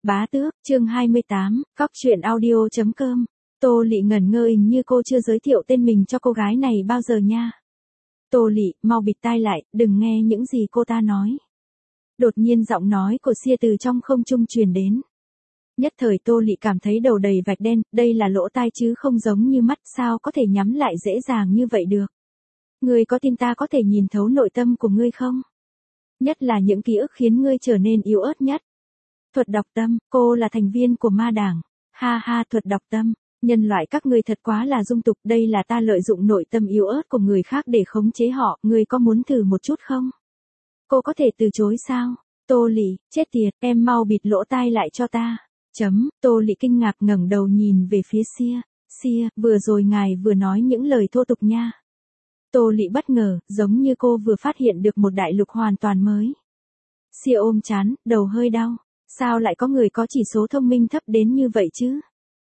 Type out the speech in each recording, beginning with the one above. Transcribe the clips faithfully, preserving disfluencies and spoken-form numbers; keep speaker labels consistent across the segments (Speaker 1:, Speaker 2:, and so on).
Speaker 1: Bá tước, chương hai mươi tám, cóc truyện audio chấm com. Tô Lị ngẩn ngơ hình như cô chưa giới thiệu tên mình cho cô gái này bao giờ nha. Tô Lị, mau bịt tai lại, đừng nghe những gì cô ta nói. Đột nhiên giọng nói của Sia từ trong không trung truyền đến. Nhất thời Tô Lị cảm thấy đầu đầy vạch đen, đây là lỗ tai chứ không giống như mắt, sao có thể nhắm lại dễ dàng như vậy được. Ngươi có tin ta có thể nhìn thấu nội tâm của ngươi không? Nhất là những ký ức khiến ngươi trở nên yếu ớt nhất. Thuật đọc tâm, cô là thành viên của ma đảng. Ha ha, thuật đọc tâm, nhân loại các ngươi thật quá là dung tục, đây là ta lợi dụng nội tâm yếu ớt của người khác để khống chế họ, ngươi có muốn thử một chút không? Cô có thể từ chối sao? Tô Lị, chết tiệt, em mau bịt lỗ tai lại cho ta. Chấm, Tô Lị kinh ngạc ngẩng đầu nhìn về phía Sia. Sia, vừa rồi ngài vừa nói những lời thô tục nha. Tô Lị bất ngờ, giống như cô vừa phát hiện được một đại lục hoàn toàn mới. Sia ôm trán, đầu hơi đau. Sao lại có người có chỉ số thông minh thấp đến như vậy chứ?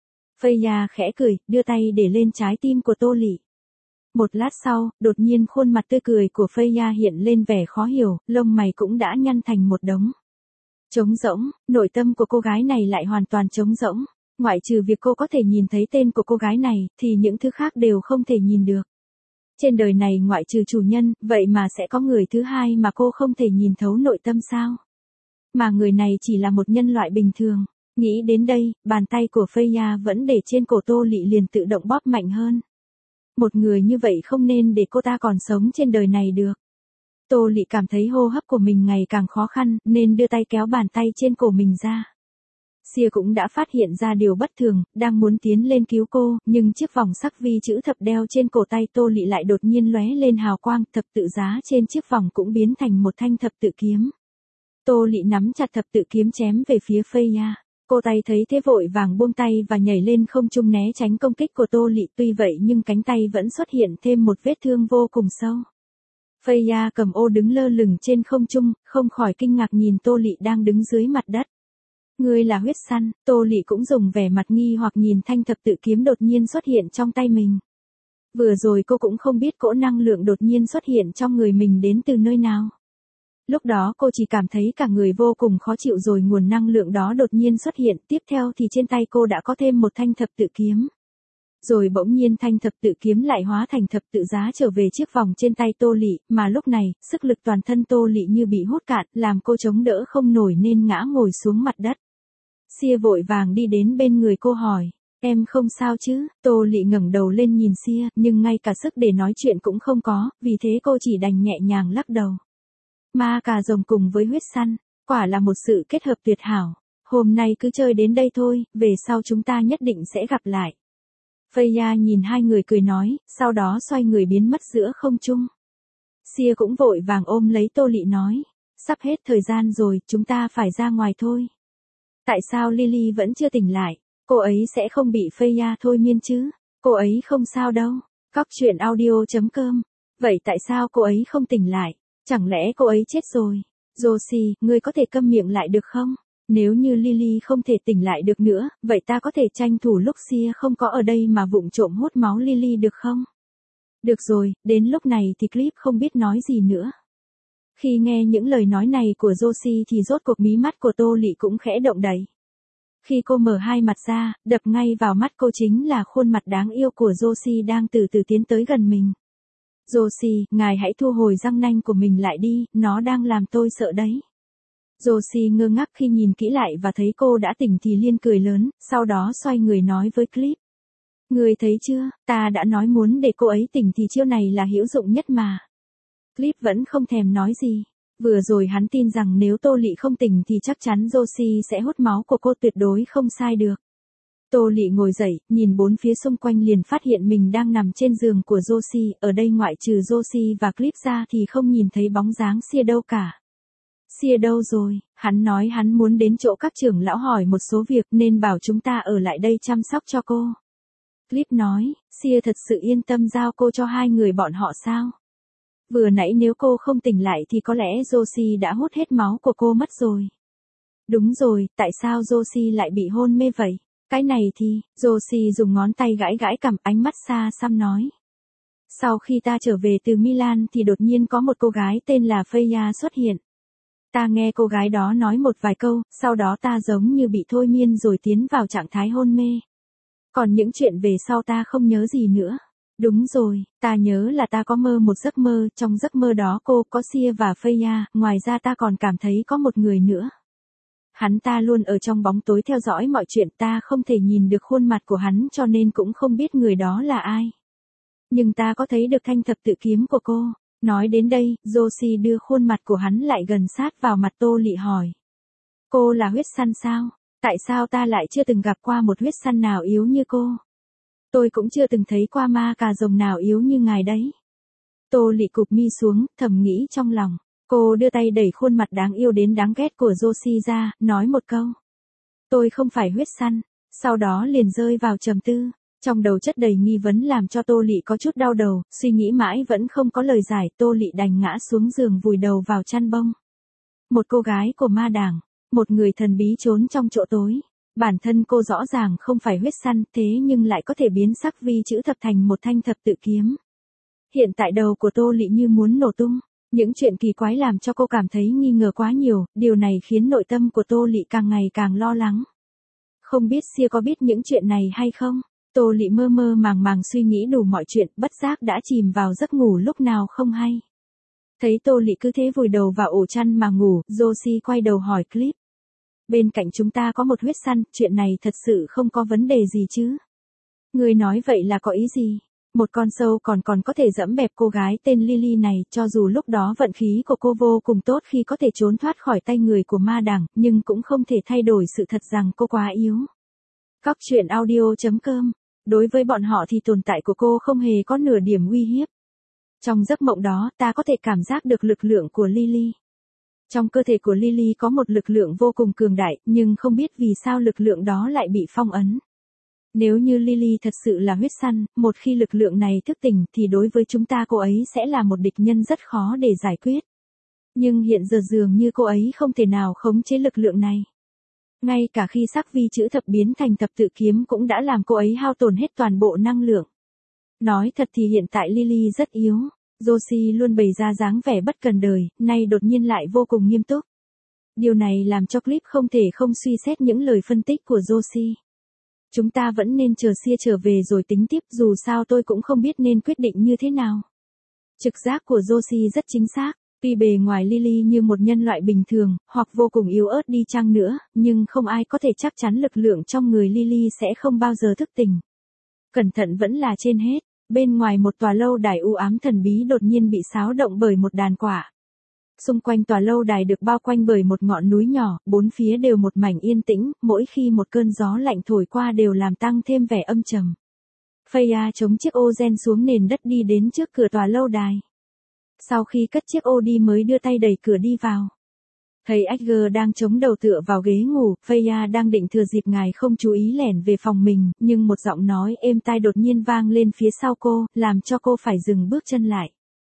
Speaker 1: Freya khẽ cười, đưa tay để lên trái tim của Tô Lị. Một lát sau, đột nhiên khuôn mặt tươi cười của Freya hiện lên vẻ khó hiểu, lông mày cũng đã nhăn thành một đống. Trống rỗng, nội tâm của cô gái này lại hoàn toàn trống rỗng. Ngoại trừ việc cô có thể nhìn thấy tên của cô gái này, thì những thứ khác đều không thể nhìn được. Trên đời này ngoại trừ chủ nhân, vậy mà sẽ có người thứ hai mà cô không thể nhìn thấu nội tâm sao? Mà người này chỉ là một nhân loại bình thường. Nghĩ đến đây, bàn tay của Freya vẫn để trên cổ Tô Lị liền tự động bóp mạnh hơn. Một người như vậy không nên để cô ta còn sống trên đời này được. Tô Lị cảm thấy hô hấp của mình ngày càng khó khăn, nên đưa tay kéo bàn tay trên cổ mình ra. Sia cũng đã phát hiện ra điều bất thường, đang muốn tiến lên cứu cô, nhưng chiếc vòng sắc vi chữ thập đeo trên cổ tay Tô Lị lại đột nhiên lóe lên hào quang, thập tự giá trên chiếc vòng cũng biến thành một thanh thập tự kiếm. Tô Lị nắm chặt thập tự kiếm chém về phía Freya. Cô tay thấy thế vội vàng buông tay và nhảy lên không trung né tránh công kích của Tô Lị, tuy vậy nhưng cánh tay vẫn xuất hiện thêm một vết thương vô cùng sâu. Freya cầm ô đứng lơ lửng trên không trung, không khỏi kinh ngạc nhìn Tô Lị đang đứng dưới mặt đất. Ngươi là huyết săn, Tô Lị cũng dùng vẻ mặt nghi hoặc nhìn thanh thập tự kiếm đột nhiên xuất hiện trong tay mình. Vừa rồi cô cũng không biết cỗ năng lượng đột nhiên xuất hiện trong người mình đến từ nơi nào. Lúc đó cô chỉ cảm thấy cả người vô cùng khó chịu rồi nguồn năng lượng đó đột nhiên xuất hiện, tiếp theo thì trên tay cô đã có thêm một thanh thập tự kiếm. Rồi bỗng nhiên thanh thập tự kiếm lại hóa thành thập tự giá trở về chiếc vòng trên tay Tô Lị, mà lúc này, sức lực toàn thân Tô Lị như bị hút cạn, làm cô chống đỡ không nổi nên ngã ngồi xuống mặt đất. Sia vội vàng đi đến bên người cô hỏi, em không sao chứ? Tô Lị ngẩng đầu lên nhìn Sia, nhưng ngay cả sức để nói chuyện cũng không có, vì thế cô chỉ đành nhẹ nhàng lắc đầu. Ma cà rồng cùng với huyết săn, quả là một sự kết hợp tuyệt hảo. Hôm nay cứ chơi đến đây thôi, về sau chúng ta nhất định sẽ gặp lại. Freya nhìn hai người cười nói, sau đó xoay người biến mất giữa không trung. Sia cũng vội vàng ôm lấy Tô Lị nói, sắp hết thời gian rồi, chúng ta phải ra ngoài thôi. Tại sao Lily vẫn chưa tỉnh lại? Cô ấy sẽ không bị Freya thôi miên chứ? Cô ấy không sao đâu. Cóc truyện audio chấm com. Vậy tại sao cô ấy không tỉnh lại? Chẳng lẽ cô ấy chết rồi? Josie, ngươi có thể câm miệng lại được không? Nếu như Lily không thể tỉnh lại được nữa, vậy ta có thể tranh thủ lúc Sia không có ở đây mà vụng trộm hút máu Lily được không? Được rồi, đến lúc này thì Clip không biết nói gì nữa. Khi nghe những lời nói này của Josie thì rốt cuộc mí mắt của Tô Lị cũng khẽ động đậy. Khi cô mở hai mặt ra, đập ngay vào mắt cô chính là khuôn mặt đáng yêu của Josie đang từ từ tiến tới gần mình. Josie, ngài hãy thu hồi răng nanh của mình lại đi, nó đang làm tôi sợ đấy. Josie ngơ ngác khi nhìn kỹ lại và thấy cô đã tỉnh thì liên cười lớn, sau đó xoay người nói với Clip. Ngươi thấy chưa, ta đã nói muốn để cô ấy tỉnh thì chiêu này là hữu dụng nhất mà. Clip vẫn không thèm nói gì. Vừa rồi hắn tin rằng nếu Tô Lị không tỉnh thì chắc chắn Josie sẽ hút máu của cô, tuyệt đối không sai được. Tô Lị ngồi dậy, nhìn bốn phía xung quanh liền phát hiện mình đang nằm trên giường của Josie, ở đây ngoại trừ Josie và Clip ra thì không nhìn thấy bóng dáng Sia đâu cả. Sia đâu rồi? Hắn nói hắn muốn đến chỗ các trưởng lão hỏi một số việc nên bảo chúng ta ở lại đây chăm sóc cho cô. Clip nói, Sia thật sự yên tâm giao cô cho hai người bọn họ sao? Vừa nãy nếu cô không tỉnh lại thì có lẽ Josie đã hút hết máu của cô mất rồi. Đúng rồi, tại sao Josie lại bị hôn mê vậy? Cái này thì, Josie dùng ngón tay gãi gãi cằm, ánh mắt xa xăm nói. Sau khi ta trở về từ Milan thì đột nhiên có một cô gái tên là Freya xuất hiện. Ta nghe cô gái đó nói một vài câu, sau đó ta giống như bị thôi miên rồi tiến vào trạng thái hôn mê. Còn những chuyện về sau ta không nhớ gì nữa. Đúng rồi, ta nhớ là ta có mơ một giấc mơ, trong giấc mơ đó cô có Sia và Freya, ngoài ra ta còn cảm thấy có một người nữa. Hắn ta luôn ở trong bóng tối theo dõi mọi chuyện, ta không thể nhìn được khuôn mặt của hắn cho nên cũng không biết người đó là ai. Nhưng ta có thấy được thanh thập tự kiếm của cô. Nói đến đây, Joshi đưa khuôn mặt của hắn lại gần sát vào mặt Tô Lị hỏi. Cô là huyết săn sao? Tại sao ta lại chưa từng gặp qua một huyết săn nào yếu như cô? Tôi cũng chưa từng thấy qua ma cà rồng nào yếu như ngài đấy. Tô Lị cụp mi xuống, thầm nghĩ trong lòng. Cô đưa tay đẩy khuôn mặt đáng yêu đến đáng ghét của Joshi ra, nói một câu. Tôi không phải huyết săn, sau đó liền rơi vào trầm tư. Trong đầu chất đầy nghi vấn làm cho Tô Lị có chút đau đầu, suy nghĩ mãi vẫn không có lời giải, Tô Lị đành ngã xuống giường vùi đầu vào chăn bông. Một cô gái của ma đảng, một người thần bí trốn trong chỗ tối. Bản thân cô rõ ràng không phải huyết săn, thế nhưng lại có thể biến sắc vi chữ thập thành một thanh thập tự kiếm. Hiện tại đầu của Tô Lị như muốn nổ tung. Những chuyện kỳ quái làm cho cô cảm thấy nghi ngờ quá nhiều, điều này khiến nội tâm của Tô Lị càng ngày càng lo lắng. Không biết Sia có biết những chuyện này hay không? Tô Lị mơ mơ màng màng suy nghĩ đủ mọi chuyện, bất giác đã chìm vào giấc ngủ lúc nào không hay. Thấy Tô Lị cứ thế vùi đầu vào ổ chăn mà ngủ, Joshi quay đầu hỏi Clip. Bên cạnh chúng ta có một huyết săn, chuyện này thật sự không có vấn đề gì chứ? Người nói vậy là có ý gì? Một con sâu còn còn có thể dẫm bẹp cô gái tên Lily này, cho dù lúc đó vận khí của cô vô cùng tốt khi có thể trốn thoát khỏi tay người của ma đảng, nhưng cũng không thể thay đổi sự thật rằng cô quá yếu. Cóc truyện audio chấm com. Đối với bọn họ thì tồn tại của cô không hề có nửa điểm uy hiếp. Trong giấc mộng đó, ta có thể cảm giác được lực lượng của Lily. Trong cơ thể của Lily có một lực lượng vô cùng cường đại, nhưng không biết vì sao lực lượng đó lại bị phong ấn. Nếu như Lily thật sự là huyết săn, một khi lực lượng này thức tỉnh thì đối với chúng ta cô ấy sẽ là một địch nhân rất khó để giải quyết. Nhưng hiện giờ dường như cô ấy không thể nào khống chế lực lượng này. Ngay cả khi sắc vi chữ thập biến thành thập tự kiếm cũng đã làm cô ấy hao tổn hết toàn bộ năng lượng. Nói thật thì hiện tại Lily rất yếu. Joshi luôn bày ra dáng vẻ bất cần đời, nay đột nhiên lại vô cùng nghiêm túc. Điều này làm cho Clip không thể không suy xét những lời phân tích của Joshi. Chúng ta vẫn nên chờ Sia trở về rồi tính tiếp, dù sao tôi cũng không biết nên quyết định như thế nào. Trực giác của Joshi rất chính xác. Tuy bề ngoài Lily như một nhân loại bình thường, hoặc vô cùng yếu ớt đi chăng nữa, nhưng không ai có thể chắc chắn lực lượng trong người Lily sẽ không bao giờ thức tỉnh. Cẩn thận vẫn là trên hết. Bên ngoài một tòa lâu đài u ám thần bí đột nhiên bị xáo động bởi một đàn quạ. Xung quanh tòa lâu đài được bao quanh bởi một ngọn núi nhỏ, bốn phía đều một mảnh yên tĩnh, mỗi khi một cơn gió lạnh thổi qua đều làm tăng thêm vẻ âm trầm. Freya chống chiếc ô gen xuống nền đất đi đến trước cửa tòa lâu đài. Sau khi cất chiếc ô đi mới đưa tay đẩy cửa đi vào. Thấy Edgar đang chống đầu tựa vào ghế ngủ, Freya đang định thừa dịp ngài không chú ý lẻn về phòng mình, nhưng một giọng nói êm tai đột nhiên vang lên phía sau cô, làm cho cô phải dừng bước chân lại.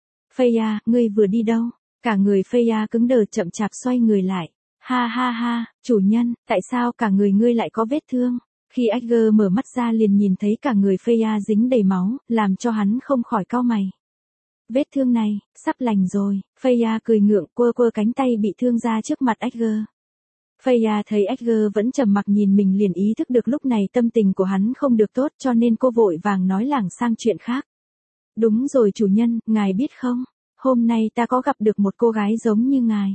Speaker 1: Freya, ngươi vừa đi đâu? Cả người Freya cứng đờ chậm chạp xoay người lại. Ha ha ha, chủ nhân, tại sao cả người ngươi lại có vết thương? Khi Edgar mở mắt ra liền nhìn thấy cả người Freya dính đầy máu, làm cho hắn không khỏi cau mày. Vết thương này, sắp lành rồi, Freya cười ngượng quơ quơ cánh tay bị thương ra trước mặt Edgar. Freya thấy Edgar vẫn trầm mặc nhìn mình liền ý thức được lúc này tâm tình của hắn không được tốt cho nên cô vội vàng nói lảng sang chuyện khác. Đúng rồi chủ nhân, ngài biết không, hôm nay ta có gặp được một cô gái giống như ngài.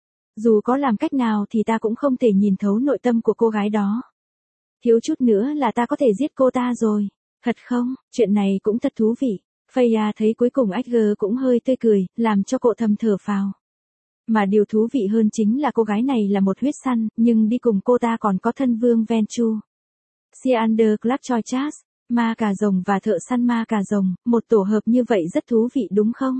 Speaker 1: Dù có làm cách nào thì ta cũng không thể nhìn thấu nội tâm của cô gái đó. Thiếu chút nữa là ta có thể giết cô ta rồi. Thật không, chuyện này cũng thật thú vị. Freya thấy cuối cùng Edgar cũng hơi tươi cười, làm cho cô thầm thở phào. Mà điều thú vị hơn chính là cô gái này là một huyết săn, nhưng đi cùng cô ta còn có thân vương Ventrue. Xander Clark-Charles, ma cà rồng và thợ săn ma cà rồng, một tổ hợp như vậy rất thú vị đúng không?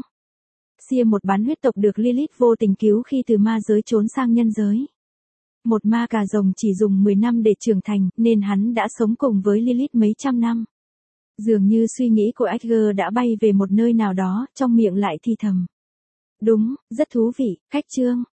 Speaker 1: Sia một bán huyết tộc được Lilith vô tình cứu khi từ ma giới trốn sang nhân giới. Một ma cà rồng chỉ dùng mười năm để trưởng thành, nên hắn đã sống cùng với Lilith mấy trăm năm. Dường như suy nghĩ của Edgar đã bay về một nơi nào đó, trong miệng lại thì thầm. Đúng, rất thú vị, khách trương.